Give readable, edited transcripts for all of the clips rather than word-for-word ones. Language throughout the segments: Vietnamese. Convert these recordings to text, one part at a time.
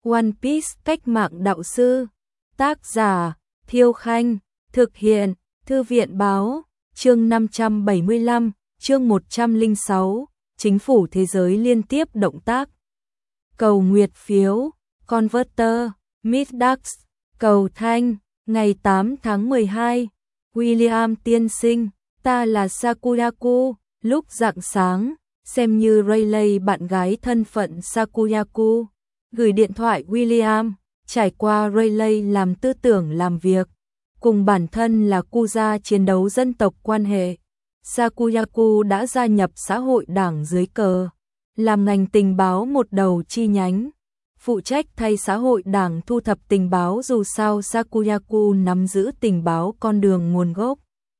One Piece cách mạng đạo sư. Tác giả Thiêu Khanh. Thực hiện Thư viện Báo. Chương 575, chương 106. Chính phủ thế giới liên tiếp động tác. Cầu nguyệt phiếu. Converter. Middax. Cầu thanh. Ngày 8 tháng 12. William tiên sinh. Ta là Sakuyaku. Lúc rạng sáng, xem như Rayleigh bạn gái thân phận Sakuyaku gửi điện thoại William, trải qua Rayleigh làm tư tưởng làm việc, cùng bản thân là Kuja chiến đấu dân tộc quan hệ. Sakuyaku đã gia nhập xã hội đảng dưới cờ, làm ngành tình báo một đầu chi nhánh, phụ trách thay xã hội đảng thu thập tình báo, dù sao Sakuyaku nắm giữ tình báo con đường nguồn gốc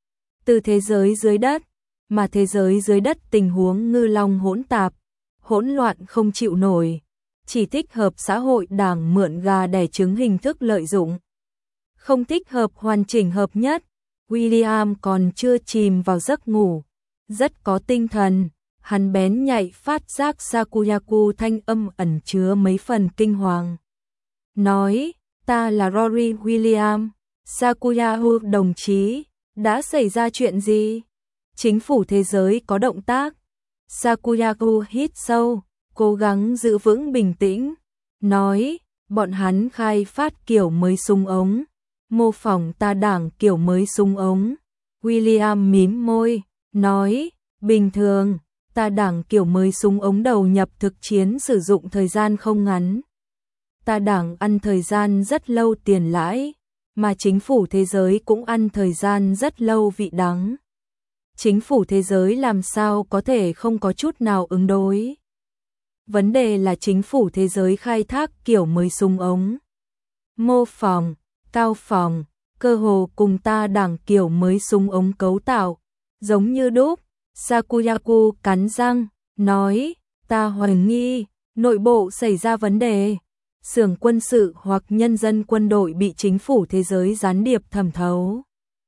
từ thế giới dưới đất, mà thế giới dưới đất tình huống ngư long hỗn tạp, hỗn loạn không chịu nổi, chỉ thích hợp xã hội đảng mượn gà đẻ trứng hình thức lợi dụng, không thích hợp hoàn chỉnh hợp nhất. William còn chưa chìm vào giấc ngủ, rất có tinh thần, hắn bén nhạy phát giác Sakuyaku thanh âm ẩn chứa mấy phần kinh hoàng. Nói, ta là Rory William. Sakuyaku đồng chí, đã xảy ra chuyện gì? Chính phủ thế giới có động tác. Sakuyaku hít sâu, cố gắng giữ vững bình tĩnh, nói, bọn hắn khai phát kiểu mới súng ống, mô phỏng ta đảng kiểu mới súng ống. William mím môi, nói, bình thường, ta đảng kiểu mới súng ống đầu nhập thực chiến sử dụng thời gian không ngắn. Ta đảng ăn thời gian rất lâu tiền lãi, mà chính phủ thế giới cũng ăn thời gian rất lâu vị đắng. Chính phủ thế giới làm sao có thể không có chút nào ứng đối? Vấn đề là chính phủ thế giới khai thác kiểu mới súng ống, mô phỏng, cao phỏng, cơ hồ cùng ta đảng kiểu mới súng ống cấu tạo, giống như đúc. Sakuyaku cắn răng, nói, ta hoài nghi, nội bộ xảy ra vấn đề. Xưởng quân sự hoặc nhân dân quân đội bị chính phủ thế giới gián điệp thẩm thấu.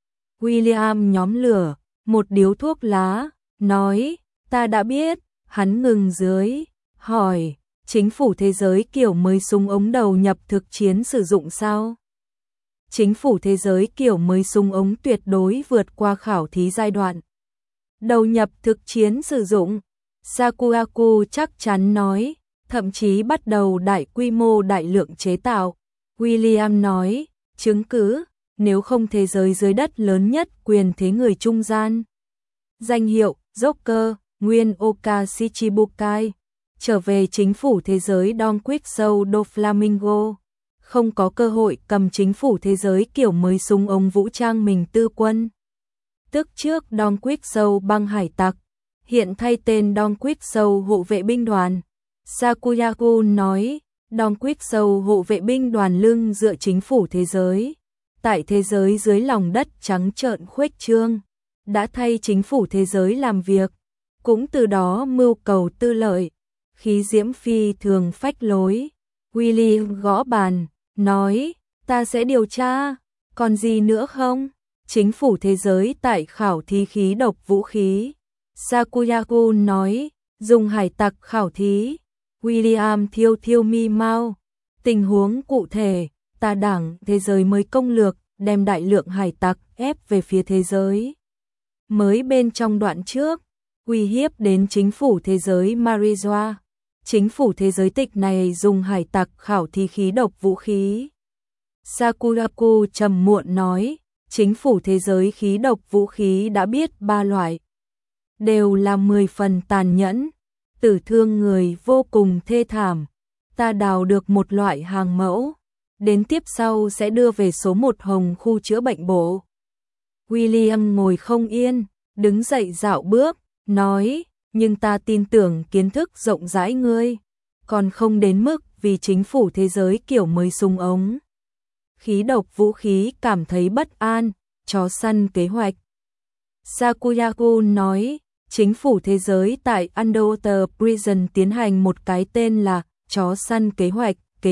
William nhóm lửa một điếu thuốc lá, nói, ta đã biết. Hắn ngừng dưới, hỏi, chính phủ thế giới kiểu mới súng ống đầu nhập thực chiến sử dụng sao? Chính phủ thế giới kiểu mới súng ống tuyệt đối vượt qua khảo thí giai đoạn đầu nhập thực chiến sử dụng. Sakuyaku chắc chắn nói, thậm chí bắt đầu đại quy mô đại lượng chế tạo. William nói, chứng cứ, nếu không thế giới dưới đất lớn nhất quyền thế người trung gian. Danh hiệu, Joker, nguyên Oka Shichibukai, trở về chính phủ thế giới Don Quixote do Flamingo, không có cơ hội cầm chính phủ thế giới kiểu mới súng ống vũ trang mình tư quân. Tức trước Don Quixote băng hải tặc, hiện thay tên Don Quixote hộ vệ binh đoàn. Sakuyaku nói, Don Quixote hộ vệ binh đoàn lưng dựa chính phủ thế giới, tại thế giới dưới lòng đất trắng trợn khuếch trương, đã thay chính phủ thế giới làm việc, cũng từ đó mưu cầu tư lợi, khí diễm phi thường phách lối. William gõ bàn, nói, ta sẽ điều tra, còn gì nữa không? Chính phủ thế giới tại khảo thí khí độc vũ khí. Sakuyaku nói, dùng hải tặc khảo thí. William thiêu mi mau, tình huống cụ thể, ta đảng thế giới mới công lược, đem đại lượng hải tặc ép về phía thế giới mới bên trong đoạn trước, uy hiếp đến chính phủ thế giới Marijoa. Chính phủ thế giới tịch này dùng hải tặc khảo thí khí độc vũ khí. Sakuyaku trầm muộn nói, chính phủ thế giới khí độc vũ khí đã biết 3 loại, đều là 10 phần tàn nhẫn, tử thương người vô cùng thê thảm. Ta đào được một loại hàng mẫu, đến tiếp sau sẽ đưa về số 1 Hồng khu chữa bệnh bộ. William ngồi không yên, đứng dậy dạo bước, nói, nhưng ta tin tưởng kiến thức rộng rãi ngươi, còn không đến mức vì chính phủ thế giới kiểu mới súng ống khí độc vũ khí cảm thấy bất an. Chó săn kế hoạch. Sakuyaku nói, chính phủ thế giới tại Underwater Prison tiến hành một cái tên là chó săn kế hoạch.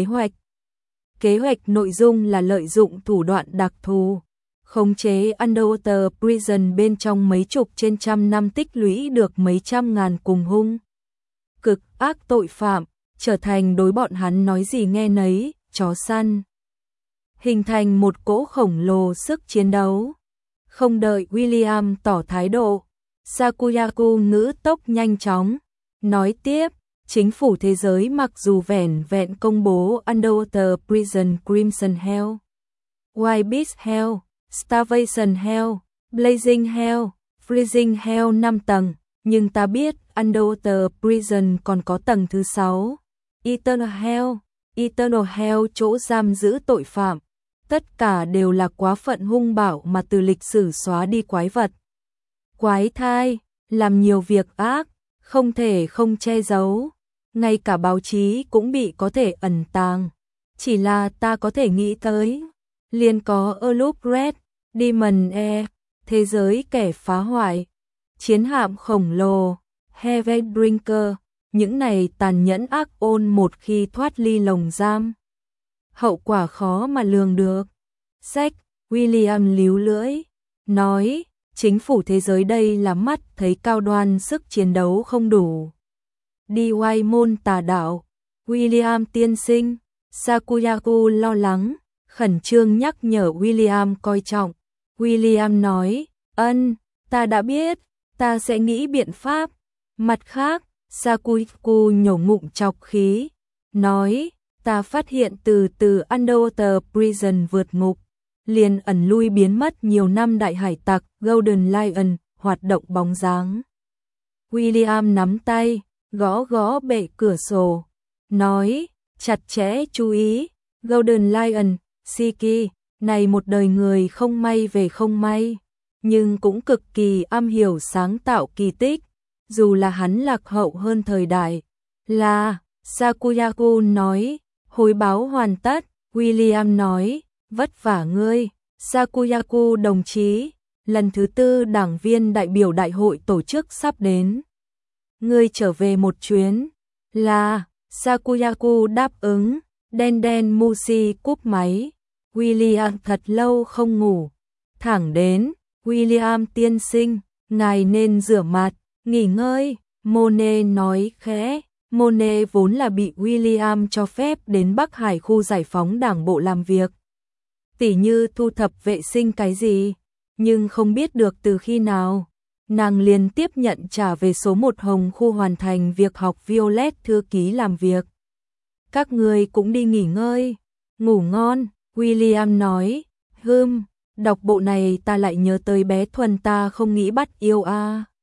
Kế hoạch nội dung là lợi dụng thủ đoạn đặc thù, khống chế Underwater Prison bên trong mấy chục trên trăm năm tích lũy được mấy trăm ngàn cùng hung cực ác tội phạm, trở thành đối bọn hắn nói gì nghe nấy, chó săn. Hình thành một cỗ khổng lồ sức chiến đấu. Không đợi William tỏ thái độ, Sakuyaku ngữ tốc nhanh chóng, nói tiếp, chính phủ thế giới mặc dù vẻn vẹn công bố Underwater Prison Crimson Hell, White Beast Hell, Starvation Hell, Blazing Hell, Freezing Hell 5 tầng, nhưng ta biết Underwater Prison còn có tầng thứ 6, Eternal Hell. Eternal Hell chỗ giam giữ tội phạm. Tất cả đều là quá phận hung bạo mà từ lịch sử xóa đi quái vật. Quái thai, làm nhiều việc ác, không thể không che giấu. Ngay cả báo chí cũng bị có thể ẩn tàng. Chỉ là ta có thể nghĩ tới. Liền có Loop Red, Demon E, thế giới kẻ phá hoại, chiến hạm khổng lồ, Heaven Drinker. Những này tàn nhẫn ác ôn một khi thoát ly lồng giam. Hậu quả khó mà lường được. Sách, William líu lưỡi, nói, chính phủ thế giới đây là mắt thấy cao đoan sức chiến đấu không đủ. Đi oai môn tà đạo, William tiên sinh, Sakuyaku lo lắng, khẩn trương nhắc nhở William coi trọng. William nói, ta đã biết, ta sẽ nghĩ biện pháp. Mặt khác, Sakuyaku nhổ ngụm chọc khí, nói, ta phát hiện từ Underwater Prison vượt ngục, liền ẩn lui biến mất nhiều năm đại hải tặc Golden Lion hoạt động bóng dáng. William nắm tay, gõ gõ bệ cửa sổ, nói, chặt chẽ chú ý, Golden Lion, Shiki, này một đời người không may về không may, nhưng cũng cực kỳ am hiểu sáng tạo kỳ tích, dù là hắn lạc hậu hơn thời đại. Là, Sakuyaku nói, hồi báo hoàn tất, William nói, vất vả ngươi, Sakuyaku đồng chí, lần thứ 4 đảng viên đại biểu đại hội tổ chức sắp đến. Ngươi trở về một chuyến. Là, Sakuyaku đáp ứng, đen Mushi cúp máy. William thật lâu không ngủ. Thẳng đến, William tiên sinh, ngài nên rửa mặt, nghỉ ngơi, Monet nói khẽ. Monet vốn là bị William cho phép đến Bắc Hải khu giải phóng đảng bộ làm việc. Tỉ như thu thập vệ sinh cái gì, nhưng không biết được từ khi nào. Nàng liền tiếp nhận trả về số 1 Hồng khu hoàn thành việc học Violet thư ký làm việc. Các người cũng đi nghỉ ngơi, ngủ ngon, William nói, đọc bộ này ta lại nhớ tới bé Thuần ta không nghĩ bắt yêu a.